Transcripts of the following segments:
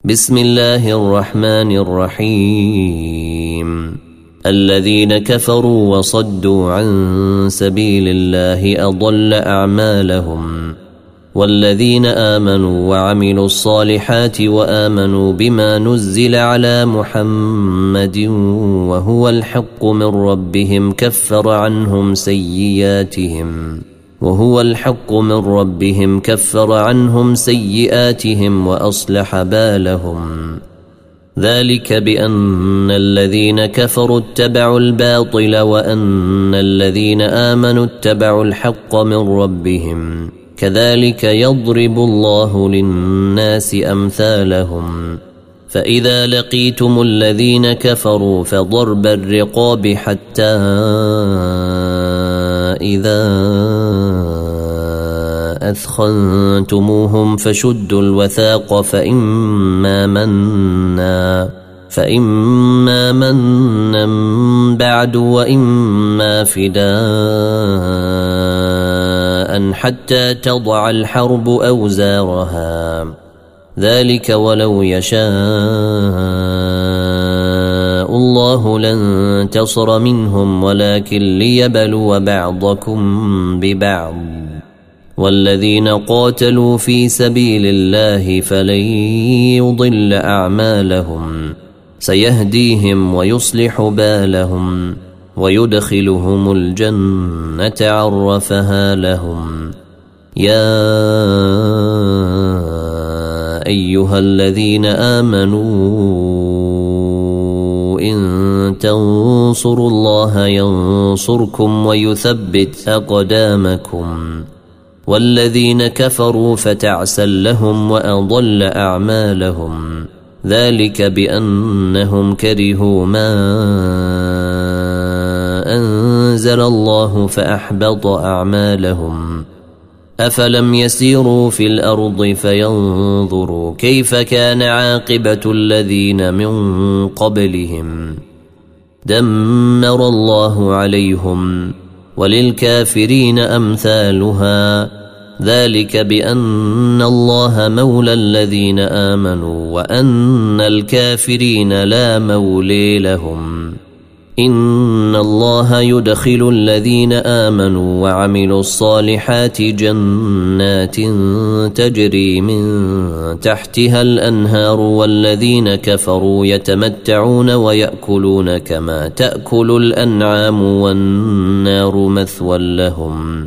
بسم الله الرحمن الرحيم. الذين كفروا وصدوا عن سبيل الله أضل أعمالهم، والذين آمنوا وعملوا الصالحات وآمنوا بما نزل على محمد وهو الحق من ربهم كفر عنهم سيئاتهم وأصلح بالهم. ذلك بأن الذين كفروا اتبعوا الباطل وأن الذين آمنوا اتبعوا الحق من ربهم، كذلك يضرب الله للناس أمثالهم. فإذا لقيتم الذين كفروا فضرب الرقاب حتى إذا أثخنتموهم فشدوا الوثاق فإما منا بعد وإما فداء حتى تضع الحرب أوزارها. ذلك ولو يشاء الله لانتصر منهم ولكن ليبلو بعضكم ببعض، والذين قاتلوا في سبيل الله فلن يضل أعمالهم، سيهديهم ويصلح بالهم ويدخلهم الجنة عرفها لهم. يا أيها الذين آمنوا إن تنصروا الله ينصركم ويثبت أقدامكم، والذين كفروا فتعسا لهم وأضل أعمالهم. ذلك بأنهم كرهوا ما أنزل الله فأحبط أعمالهم. أفلم يسيروا في الأرض فينظروا كيف كان عاقبة الذين من قبلهم، دمر الله عليهم وللكافرين أمثالها. ذلك بأن الله مولى الذين آمنوا وأن الكافرين لا مولي لهم. إن الله يدخل الذين آمنوا وعملوا الصالحات جنات تجري من تحتها الأنهار، والذين كفروا يتمتعون ويأكلون كما تأكل الأنعام والنار مثوى لهم.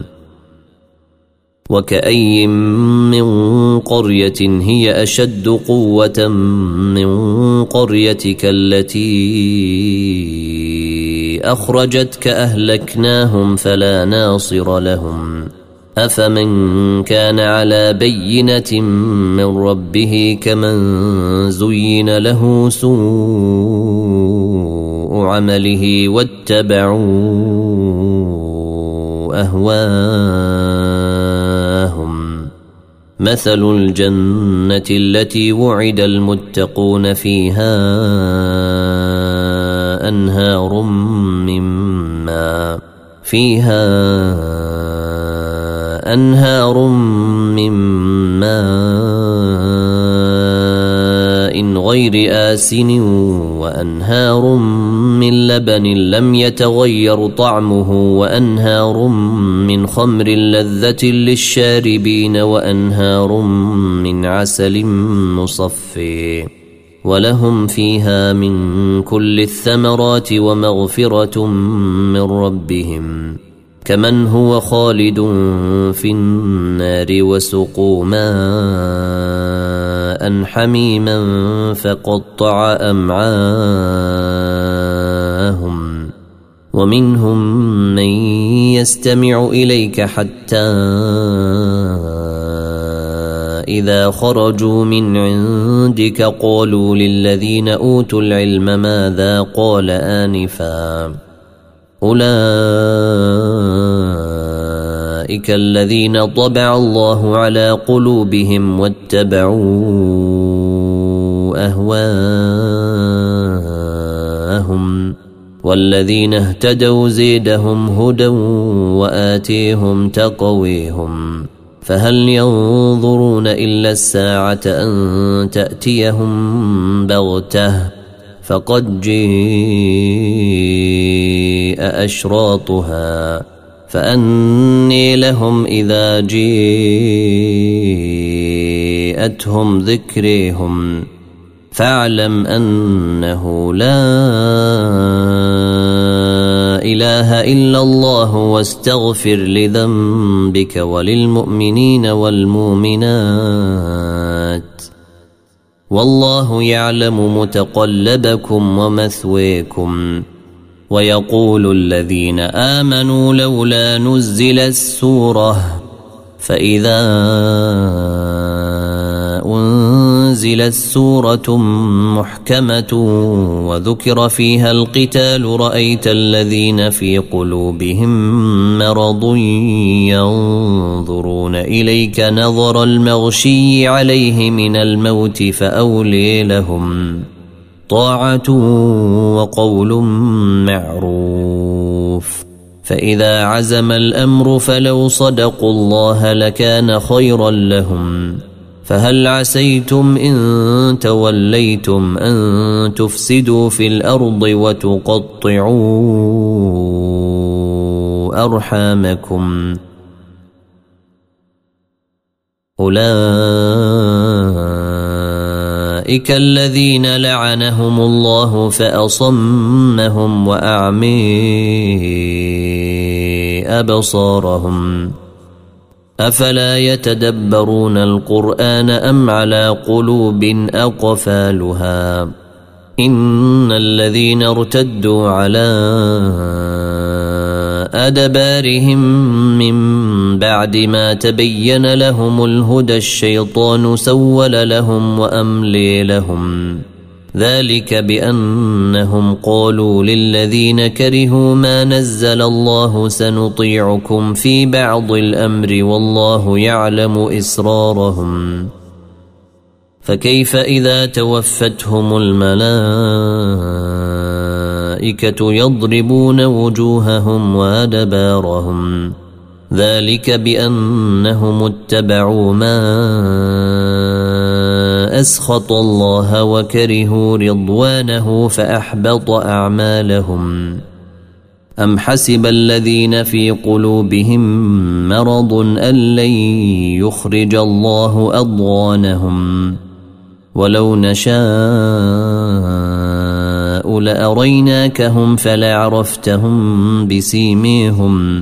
وكأي من قرية هي أشد قوة من قريتك التي أخرجتك أهلكناهم فلا ناصر لهم. أفمن كان على بينة من ربه كمن زين له سوء عمله واتبعوا أهواءهم. مثل الجنة التي وعد المتقون فيها أنهار من ماء غير آسن وأنهار من لبن لم يتغير طعمه وأنهار من خمر لذة للشاربين وأنهار من عسل مصفى، ولهم فيها من كل الثمرات ومغفرة من ربهم، كمن هو خالد في النار وسقوا ماء حميما فقطع أمعاءهم. ومنهم من يستمع إليك حتى إذا خرجوا من عندك قالوا للذين أوتوا العلم ماذا قال آنفا، أولئك الذين طبع الله على قلوبهم واتبعوا أهواءهم، والذين اهتدوا زيدهم هدى وآتيهم تقويهم. فهل ينظرون إلا الساعة أن تأتيهم بغتة فقد جيء أشراطها فأني لهم إذا جيءتهم ذكريهم فاعلم أنه لا إله إلا الله واستغفر لذنبك وللمؤمنين والمؤمنات والله يعلم متقلبكم ومثويكم. ويقول الذين آمنوا لولا نزلت سورة فإذا أنزلت سورة محكمة وذكر فيها القتال رأيت الذين في قلوبهم مرض ينظرون إليك نظر المغشي عليه من الموت فأولي لهم طاعة وقول معروف. فإذا عزم الأمر فلو صدقوا الله لكان خيرا لهم. فهل عسيتم إن توليتم أن تفسدوا في الأرض وتقطعوا أرحامكم أولئك الذين لعنهم الله فأصمهم وأعمي أبصارهم أفلا يتدبرون القرآن أم على قلوب أقفالها إن الذين ارتدوا على أدبارهم من بعد ما تبين لهم الهدى الشيطان سول لهم وأملي لهم ذلك بأنهم قالوا للذين كرهوا ما نزل الله سنطيعكم في بعض الأمر والله يعلم إسرارهم فكيف إذا توفتهم الملائكة يضربون وجوههم وأدبارهم ذلك بأنهم اتبعوا ما أسخط الله وكرهوا رضوانه فأحبط أعمالهم. أم حسب الذين في قلوبهم مرض أن لن يخرج الله أضغانهم ولو نشاء لأريناكهم فلعرفتهم بسيميهم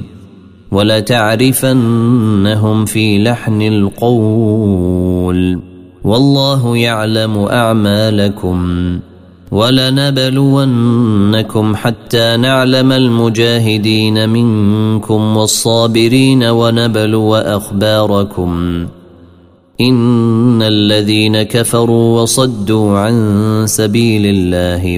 ولتعرفنهم في لحن القول والله يعلم أعمالكم ولنبلونكم حتى نعلم المجاهدين منكم والصابرين ونبلو أخباركم إن الذين كفروا وصدوا عن سبيل الله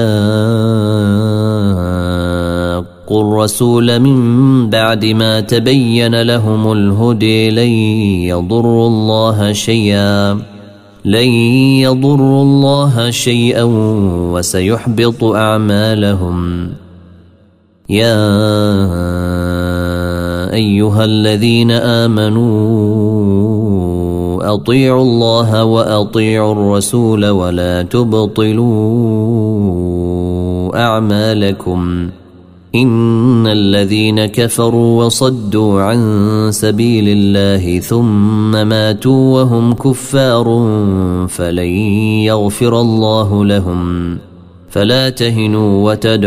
وشاقوا الرسول من بعد ما تبين لهم الهدى لن يضروا الله شيئا وسيحبط أعمالهم. يا أيها الذين آمنوا أطيعوا الله وأطيعوا الرسول ولا تبطلوا أعمالكم إن الذين كفروا وصدوا عن سبيل الله ثم ماتوا وهم كفار فلن يغفر الله لهم فلا تهنوا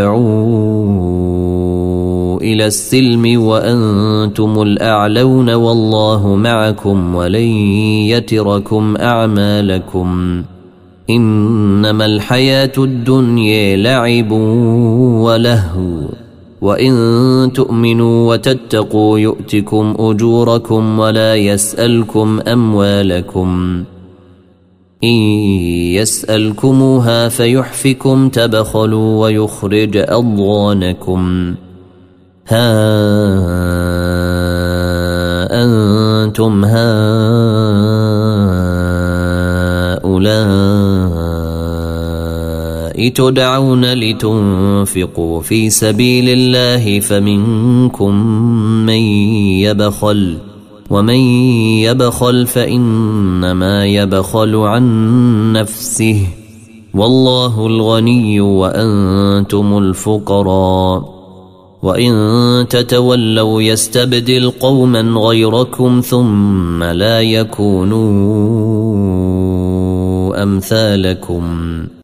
وتدعوا إلى السلم وأنتم الأعلون والله معكم ولن يتركم أعمالكم إنما الحياة الدنيا لعب ولهو وإن تؤمنوا وتتقوا يؤتكم أجوركم ولا يسألكم أموالكم إن يسألكموها فيحفكم تبخلوا ويخرج أضغانكم ها أنتم هؤلاء تدعون لتنفقوا في سبيل الله فمنكم من يبخل ومن يبخل فإنما يبخل عن نفسه والله الغني وأنتم الفقراء وإن تتولوا يستبدل قوما غيركم ثم لا يكونوا أمثالكم